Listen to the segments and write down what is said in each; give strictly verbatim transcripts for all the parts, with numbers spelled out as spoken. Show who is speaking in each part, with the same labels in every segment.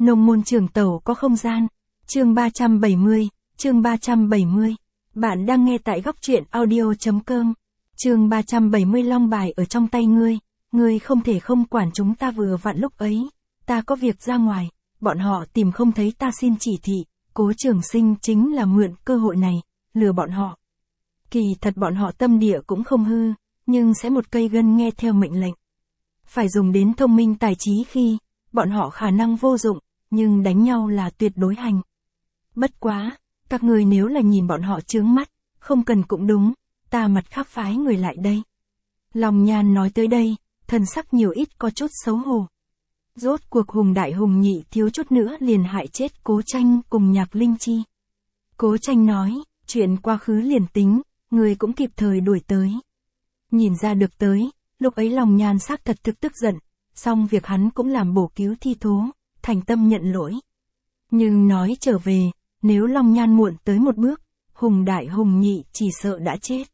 Speaker 1: Nông môn trường tẩu có không gian. Chương ba trăm bảy mươi, chương ba trăm bảy mươi. Bạn đang nghe tại góc truyện audio.com. Chương ba trăm bảy mươi long bài ở trong tay ngươi, ngươi không thể không quản chúng ta vừa vặn lúc ấy. Ta có việc ra ngoài, bọn họ tìm không thấy ta xin chỉ thị, Cố Trường Sinh chính là mượn cơ hội này, lừa bọn họ. Kỳ thật bọn họ tâm địa cũng không hư, nhưng sẽ một cây gân nghe theo mệnh lệnh. Phải dùng đến thông minh tài trí khi, bọn họ khả năng vô dụng, nhưng đánh nhau là tuyệt đối hành. Bất quá, các người nếu là nhìn bọn họ chướng mắt, không cần cũng đúng, ta mặt khác phái người lại đây. Long Nhan nói tới đây, thần sắc nhiều ít có chút xấu hổ. Rốt cuộc Hùng Đại Hùng Nhị thiếu chút nữa liền hại chết Cố Tranh cùng Nhạc Linh Chi. Cố Tranh nói, chuyện quá khứ liền tính, người cũng kịp thời đuổi tới. Nhìn ra được tới, lúc ấy Long Nhan xác thật thực tức giận, song việc hắn cũng làm bổ cứu thi thố, thành tâm nhận lỗi. Nhưng nói trở về, nếu Long Nhan muộn tới một bước, Hùng Đại Hùng Nhị chỉ sợ đã chết.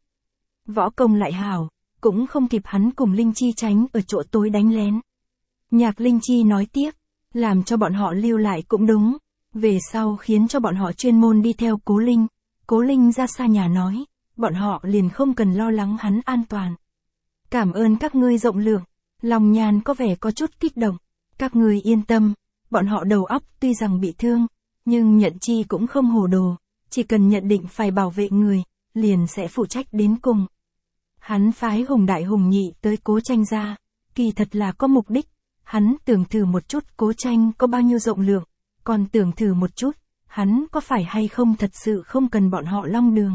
Speaker 1: Võ công lại hảo, cũng không kịp hắn cùng Linh Chi tránh ở chỗ tối đánh lén. Nhạc Linh Chi nói tiếp, làm cho bọn họ lưu lại cũng đúng, về sau khiến cho bọn họ chuyên môn đi theo Cố Linh. Cố Linh ra xa nhà nói, bọn họ liền không cần lo lắng hắn an toàn. Cảm ơn các ngươi rộng lượng. Long Nhan có vẻ có chút kích động. Các ngươi yên tâm, bọn họ đầu óc tuy rằng bị thương, nhưng nhận chi cũng không hồ đồ, chỉ cần nhận định phải bảo vệ người, liền sẽ phụ trách đến cùng. Hắn phái Hùng Đại Hùng Nhị tới Cố Tranh ra, kỳ thật là có mục đích, hắn tưởng thử một chút Cố Tranh có bao nhiêu rộng lượng, còn tưởng thử một chút, hắn có phải hay không thật sự không cần bọn họ long đường.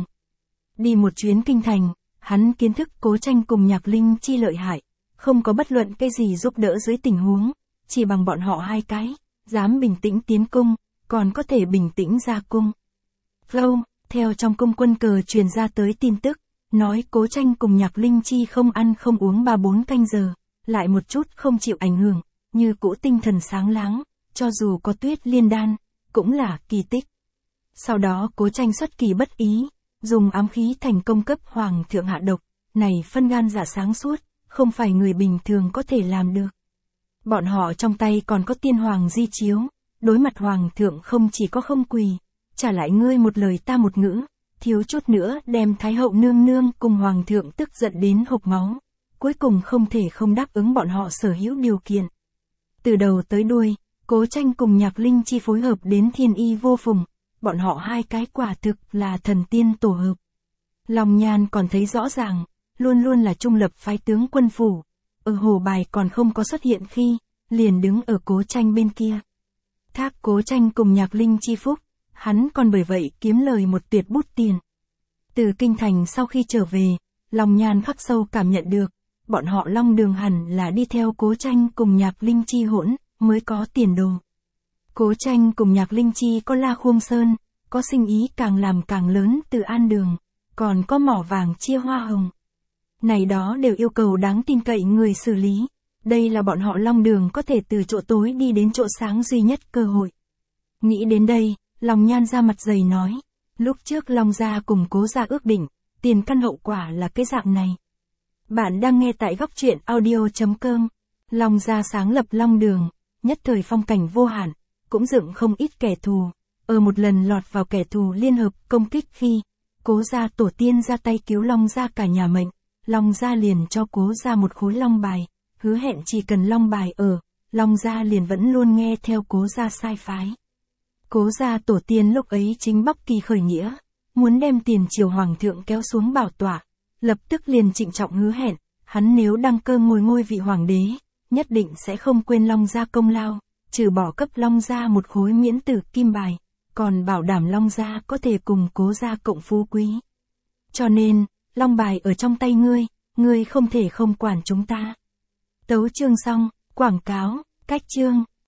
Speaker 1: Đi một chuyến kinh thành, hắn kiến thức Cố Tranh cùng Nhạc Linh Chi lợi hại, không có bất luận cái gì giúp đỡ dưới tình huống, chỉ bằng bọn họ hai cái, dám bình tĩnh tiến cung, còn có thể bình tĩnh ra cung. Flow, theo trong cung quân cờ truyền ra tới tin tức, nói Cố Tranh cùng Nhạc Linh Chi không ăn không uống ba bốn canh giờ, lại một chút không chịu ảnh hưởng, như cũ tinh thần sáng láng, cho dù có tuyết liên đan, cũng là kỳ tích. Sau đó Cố Tranh xuất kỳ bất ý, dùng ám khí thành công cấp hoàng thượng hạ độc, này phân gan dạ sáng suốt, không phải người bình thường có thể làm được. Bọn họ trong tay còn có tiên hoàng di chiếu, đối mặt hoàng thượng không chỉ có không quỳ, trả lại ngươi một lời ta một ngữ, thiếu chút nữa đem Thái hậu nương nương cùng hoàng thượng tức giận đến hộc máu, cuối cùng không thể không đáp ứng bọn họ sở hữu điều kiện. Từ đầu tới đuôi, Cố Tranh cùng Nhạc Linh Chi phối hợp đến thiên y vô phùng, bọn họ hai cái quả thực là thần tiên tổ hợp. Long Nhan còn thấy rõ ràng, luôn luôn là trung lập phái tướng quân phủ, ở hồ bài còn không có xuất hiện khi, liền đứng ở Cố Tranh bên kia. Thác Cố Tranh cùng Nhạc Linh Chi phúc, hắn còn bởi vậy kiếm lời một tuyệt bút tiền. Từ kinh thành sau khi trở về, Long Nhan khắc sâu cảm nhận được, bọn họ long đường hẳn là đi theo Cố Tranh cùng Nhạc Linh Chi hỗn, mới có tiền đồ. Cố Tranh cùng Nhạc Linh Chi có La Khuông Sơn, có sinh ý càng làm càng lớn từ An Đường, còn có mỏ vàng chia hoa hồng. Này đó đều yêu cầu đáng tin cậy người xử lý, đây là bọn họ long đường có thể từ chỗ tối đi đến chỗ sáng duy nhất cơ hội. Nghĩ đến đây, Long Nhan ra mặt dày nói, lúc trước Long gia cùng Cố gia ước định, tiền căn hậu quả là cái dạng này. Bạn đang nghe tại góc truyện audio.com. Long gia sáng lập long đường, nhất thời phong cảnh vô hạn, cũng dựng không ít kẻ thù. Ở một lần lọt vào kẻ thù liên hợp công kích khi, Cố gia tổ tiên ra tay cứu Long gia cả nhà mệnh, Long gia liền cho Cố gia một khối long bài, hứa hẹn chỉ cần long bài ở, Long gia liền vẫn luôn nghe theo Cố gia sai phái. Cố gia tổ tiên lúc ấy chính Bắc Kỳ khởi nghĩa, muốn đem tiền triều hoàng thượng kéo xuống bảo tọa, lập tức liền trịnh trọng hứa hẹn, hắn nếu đăng cơ ngồi ngôi vị hoàng đế, nhất định sẽ không quên Long gia công lao, trừ bỏ cấp Long gia một khối miễn tử kim bài, còn bảo đảm Long gia có thể cùng Cố gia cộng phú quý. Cho nên, long bài ở trong tay ngươi, ngươi không thể không quản chúng ta. Tấu chương xong, quảng cáo, cách chương.